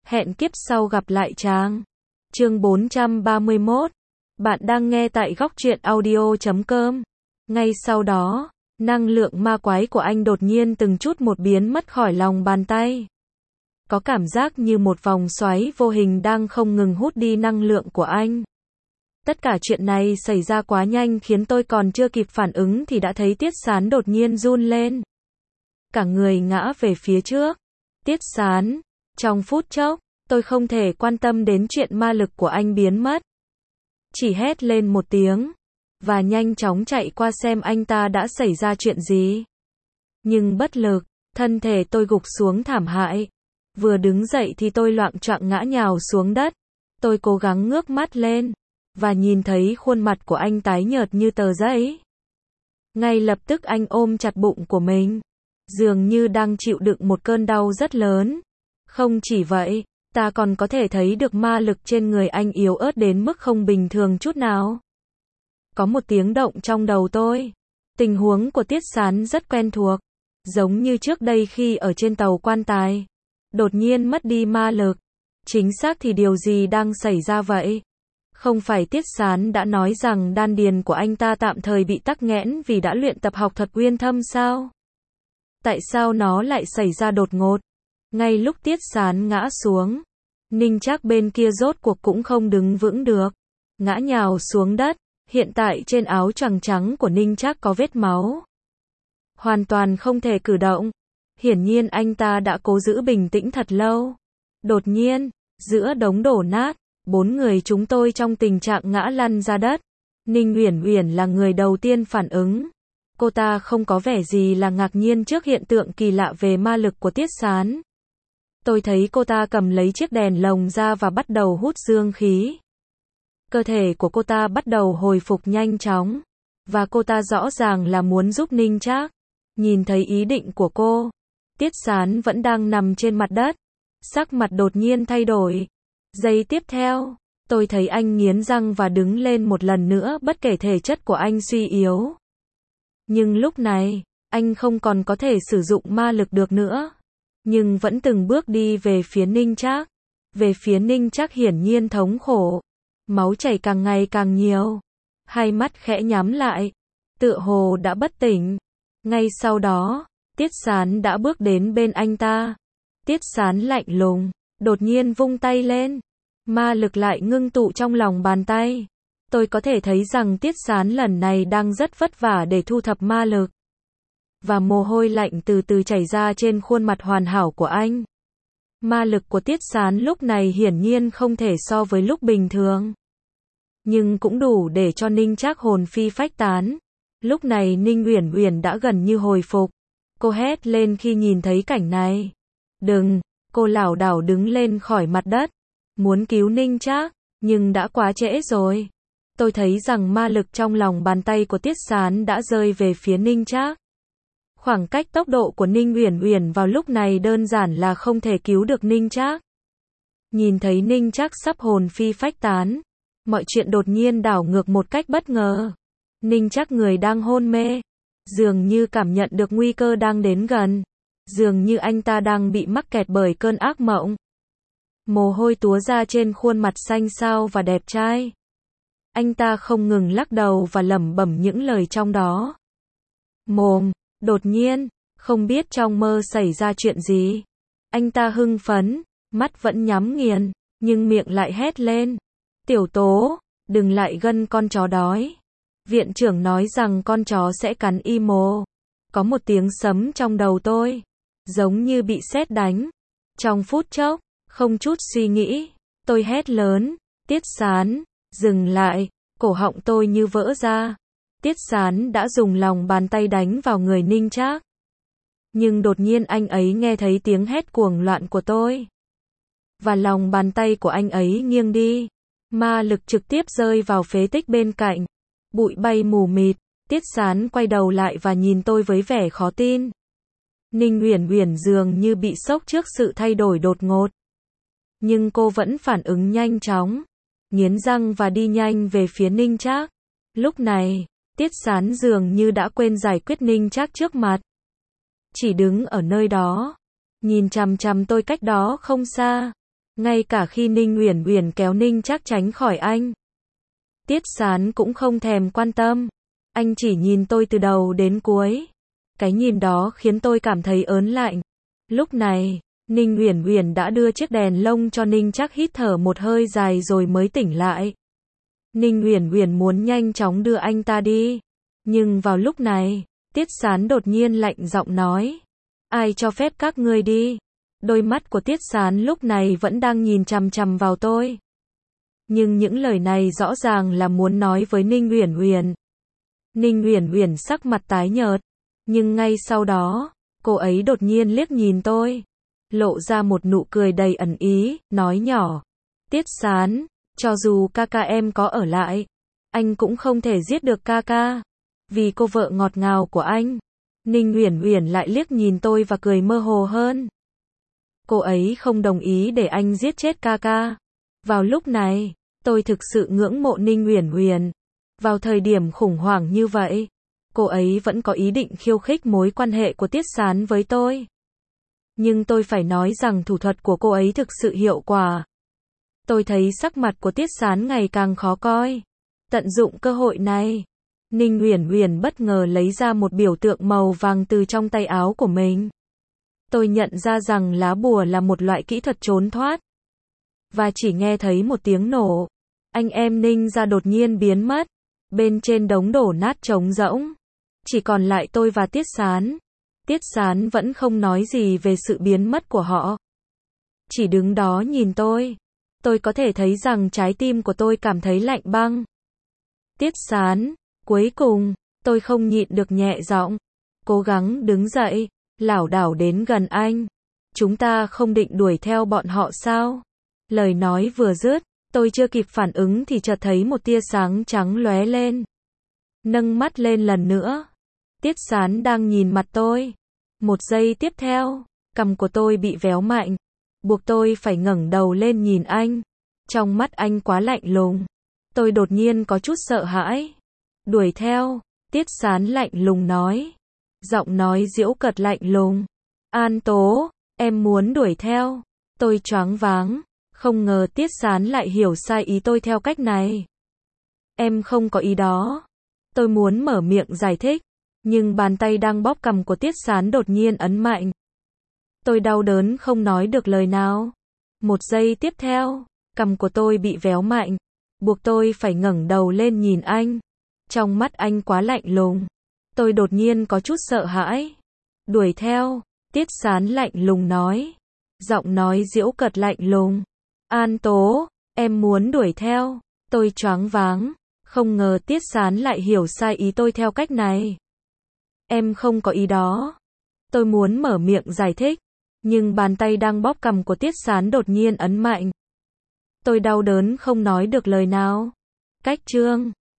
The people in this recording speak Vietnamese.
Hẹn kiếp sau gặp lại chàng. Chương 431. Bạn đang nghe tại góc truyện audio.com. Ngay sau đó, năng lượng ma quái của anh đột nhiên từng chút một biến mất khỏi lòng bàn tay. Có cảm giác như một vòng xoáy vô hình đang không ngừng hút đi năng lượng của anh. Tất cả chuyện này xảy ra quá nhanh khiến tôi còn chưa kịp phản ứng thì đã thấy Tiết Sán đột nhiên run lên. Cả người ngã về phía trước. Tiết Sán, trong phút chốc, tôi không thể quan tâm đến chuyện ma lực của anh biến mất. Chỉ hét lên một tiếng, và nhanh chóng chạy qua xem anh ta đã xảy ra chuyện gì. Nhưng bất lực, thân thể tôi gục xuống thảm hại. Vừa đứng dậy thì tôi loạng choạng ngã nhào xuống đất. Tôi cố gắng ngước mắt lên, và nhìn thấy khuôn mặt của anh tái nhợt như tờ giấy. Ngay lập tức anh ôm chặt bụng của mình, dường như đang chịu đựng một cơn đau rất lớn. Không chỉ vậy, ta còn có thể thấy được ma lực trên người anh yếu ớt đến mức không bình thường chút nào. Có một tiếng động trong đầu tôi. Tình huống của Tiết Sán rất quen thuộc, giống như trước đây khi ở trên tàu quan tài, đột nhiên mất đi ma lực. Chính xác thì điều gì đang xảy ra vậy? Không phải Tiết Sán đã nói rằng đan điền của anh ta tạm thời bị tắc nghẽn vì đã luyện tập học thuật uyên thâm sao? Tại sao nó lại xảy ra đột ngột? Ngay lúc Tiết Sán ngã xuống, Ninh Trác bên kia rốt cuộc cũng không đứng vững được, ngã nhào xuống đất. Hiện tại trên áo choàng trắng của Ninh Trác có vết máu, hoàn toàn không thể cử động. Hiển nhiên anh ta đã cố giữ bình tĩnh thật lâu. Đột nhiên, giữa đống đổ nát, 4 người chúng tôi trong tình trạng ngã lăn ra đất. Ninh Uyển Uyển là người đầu tiên phản ứng. Cô ta không có vẻ gì là ngạc nhiên trước hiện tượng kỳ lạ về ma lực của Tiết Sán. Tôi thấy cô ta cầm lấy chiếc đèn lồng ra và bắt đầu hút dương khí. Cơ thể của cô ta bắt đầu hồi phục nhanh chóng, và cô ta rõ ràng là muốn giúp Ninh Trác. Nhìn thấy ý định của cô, Tiết Sán vẫn đang nằm trên mặt đất, sắc mặt đột nhiên thay đổi. Giây tiếp theo, tôi thấy anh nghiến răng và đứng lên một lần nữa bất kể thể chất của anh suy yếu. Nhưng lúc này, anh không còn có thể sử dụng ma lực được nữa, nhưng vẫn từng bước đi về phía Ninh Trác. Về phía Ninh Trác hiển nhiên thống khổ, máu chảy càng ngày càng nhiều, hai mắt khẽ nhắm lại, tựa hồ đã bất tỉnh. Ngay sau đó, Tiết Sán đã bước đến bên anh ta. Tiết Sán lạnh lùng, đột nhiên vung tay lên, ma lực lại ngưng tụ trong lòng bàn tay. Tôi có thể thấy rằng Tiết Sán lần này đang rất vất vả để thu thập ma lực, và mồ hôi lạnh từ từ chảy ra trên khuôn mặt hoàn hảo của anh. Ma lực của Tiết Sán lúc này hiển nhiên không thể so với lúc bình thường, nhưng cũng đủ để cho Ninh Trác hồn phi phách tán. Lúc này Ninh Uyển Uyển đã gần như hồi phục. Cô hét lên khi nhìn thấy cảnh này. Đừng! Cô lảo đảo đứng lên khỏi mặt đất, muốn cứu Ninh Trác, nhưng đã quá trễ rồi. Tôi thấy rằng ma lực trong lòng bàn tay của Tiết Sán đã rơi về phía Ninh Trác. Khoảng cách tốc độ của Ninh Uyển Uyển vào lúc này đơn giản là không thể cứu được Ninh Trác. Nhìn thấy Ninh Trác sắp hồn phi phách tán, mọi chuyện đột nhiên đảo ngược một cách bất ngờ. Ninh Trác người đang hôn mê, dường như cảm nhận được nguy cơ đang đến gần, dường như anh ta đang bị mắc kẹt bởi cơn ác mộng. Mồ hôi túa ra trên khuôn mặt xanh xao và đẹp trai. Anh ta không ngừng lắc đầu và lẩm bẩm những lời trong đó. Mồm, đột nhiên, không biết trong mơ xảy ra chuyện gì. Anh ta hưng phấn, mắt vẫn nhắm nghiền, nhưng miệng lại hét lên. Tiểu Tố, đừng lại gân con chó đói. Viện trưởng nói rằng con chó sẽ cắn Imo. Có một tiếng sấm trong đầu tôi, giống như bị sét đánh. Trong phút chốc, không chút suy nghĩ, tôi hét lớn, Tiết Sán, dừng lại. Cổ họng tôi như vỡ ra. Tiết Sán đã dùng lòng bàn tay đánh vào người Ninh Trác. Nhưng đột nhiên anh ấy nghe thấy tiếng hét cuồng loạn của tôi, và lòng bàn tay của anh ấy nghiêng đi. Ma lực trực tiếp rơi vào phế tích bên cạnh. Bụi bay mù mịt. Tiết Sán quay đầu lại và nhìn tôi với vẻ khó tin. Ninh Uyển Uyển dường như bị sốc trước sự thay đổi đột ngột, nhưng cô vẫn phản ứng nhanh chóng, nghiến răng và đi nhanh về phía Ninh Trác. Lúc này, Tiết Sán dường như đã quên giải quyết Ninh Trác trước mặt, chỉ đứng ở nơi đó, nhìn chằm chằm tôi cách đó không xa. Ngay cả khi Ninh Uyển Uyển kéo Ninh Trác tránh khỏi anh, Tiết Sán cũng không thèm quan tâm. Anh chỉ nhìn tôi từ đầu đến cuối. Cái nhìn đó khiến tôi cảm thấy ớn lạnh. Lúc này, Ninh Uyển Uyển đã đưa chiếc đèn lông cho Ninh Trác hít thở một hơi dài rồi mới tỉnh lại. Ninh Uyển Uyển muốn nhanh chóng đưa anh ta đi. Nhưng vào lúc này, Tiết Sán đột nhiên lạnh giọng nói. Ai cho phép các ngươi đi? Đôi mắt của Tiết Sán lúc này vẫn đang nhìn chằm chằm vào tôi. Nhưng những lời này rõ ràng là muốn nói với Ninh Uyển Uyển. Ninh Uyển Uyển sắc mặt tái nhợt. Nhưng ngay sau đó, cô ấy đột nhiên liếc nhìn tôi. Lộ ra một nụ cười đầy ẩn ý, nói nhỏ. Tiết Sán, cho dù ca ca em có ở lại, anh cũng không thể giết được ca ca. Vì cô vợ ngọt ngào của anh. Ninh Uyển Uyển lại liếc nhìn tôi và cười mơ hồ hơn. Cô ấy không đồng ý để anh giết chết ca ca. Vào lúc này, tôi thực sự ngưỡng mộ Ninh Uyển Uyển. Vào thời điểm khủng hoảng như vậy, cô ấy vẫn có ý định khiêu khích mối quan hệ của Tiết Sán với tôi. Nhưng tôi phải nói rằng thủ thuật của cô ấy thực sự hiệu quả. Tôi thấy sắc mặt của Tiết Sán ngày càng khó coi. Tận dụng cơ hội này, Ninh Uyển Uyển bất ngờ lấy ra một biểu tượng màu vàng từ trong tay áo của mình. Tôi nhận ra rằng lá bùa là một loại kỹ thuật trốn thoát. Và chỉ nghe thấy một tiếng nổ. Anh em Ninh ra đột nhiên biến mất. Bên trên đống đổ nát trống rỗng. Chỉ còn lại tôi và Tiết Sán. Tiết Sán vẫn không nói gì về sự biến mất của họ. Chỉ đứng đó nhìn tôi. Tôi có thể thấy rằng trái tim của tôi cảm thấy lạnh băng. Tiết Sán, cuối cùng, tôi không nhịn được nhẹ giọng. Cố gắng đứng dậy, lảo đảo đến gần anh. Chúng ta không định đuổi theo bọn họ sao? Lời nói vừa dứt, tôi chưa kịp phản ứng thì chợt thấy một tia sáng trắng lóe lên. Nâng mắt lên lần nữa. Tiết Sán đang nhìn mặt tôi. Một giây tiếp theo, cằm của tôi bị véo mạnh, buộc tôi phải ngẩng đầu lên nhìn anh. Trong mắt anh quá lạnh lùng. Tôi đột nhiên có chút sợ hãi. Đuổi theo, Tiết Sán lạnh lùng nói. Giọng nói giễu cợt lạnh lùng. An Tố, em muốn đuổi theo. Tôi choáng váng. Không ngờ Tiết Sán lại hiểu sai ý tôi theo cách này. Em không có ý đó. Tôi muốn mở miệng giải thích. Nhưng bàn tay đang bóp cằm của Tiết Sán đột nhiên ấn mạnh. Tôi đau đớn không nói được lời nào. Một giây tiếp theo, cằm của tôi bị véo mạnh, buộc tôi phải ngẩng đầu lên nhìn anh. Trong mắt anh quá lạnh lùng. Tôi đột nhiên có chút sợ hãi. Đuổi theo, Tiết Sán lạnh lùng nói. Giọng nói giễu cợt lạnh lùng. An Tố, em muốn đuổi theo. Tôi choáng váng. Không ngờ Tiết Sán lại hiểu sai ý tôi theo cách này. Em không có ý đó. Tôi muốn mở miệng giải thích. Nhưng bàn tay đang bóp cằm của Tiết Sán đột nhiên ấn mạnh. Tôi đau đớn không nói được lời nào. Cách chương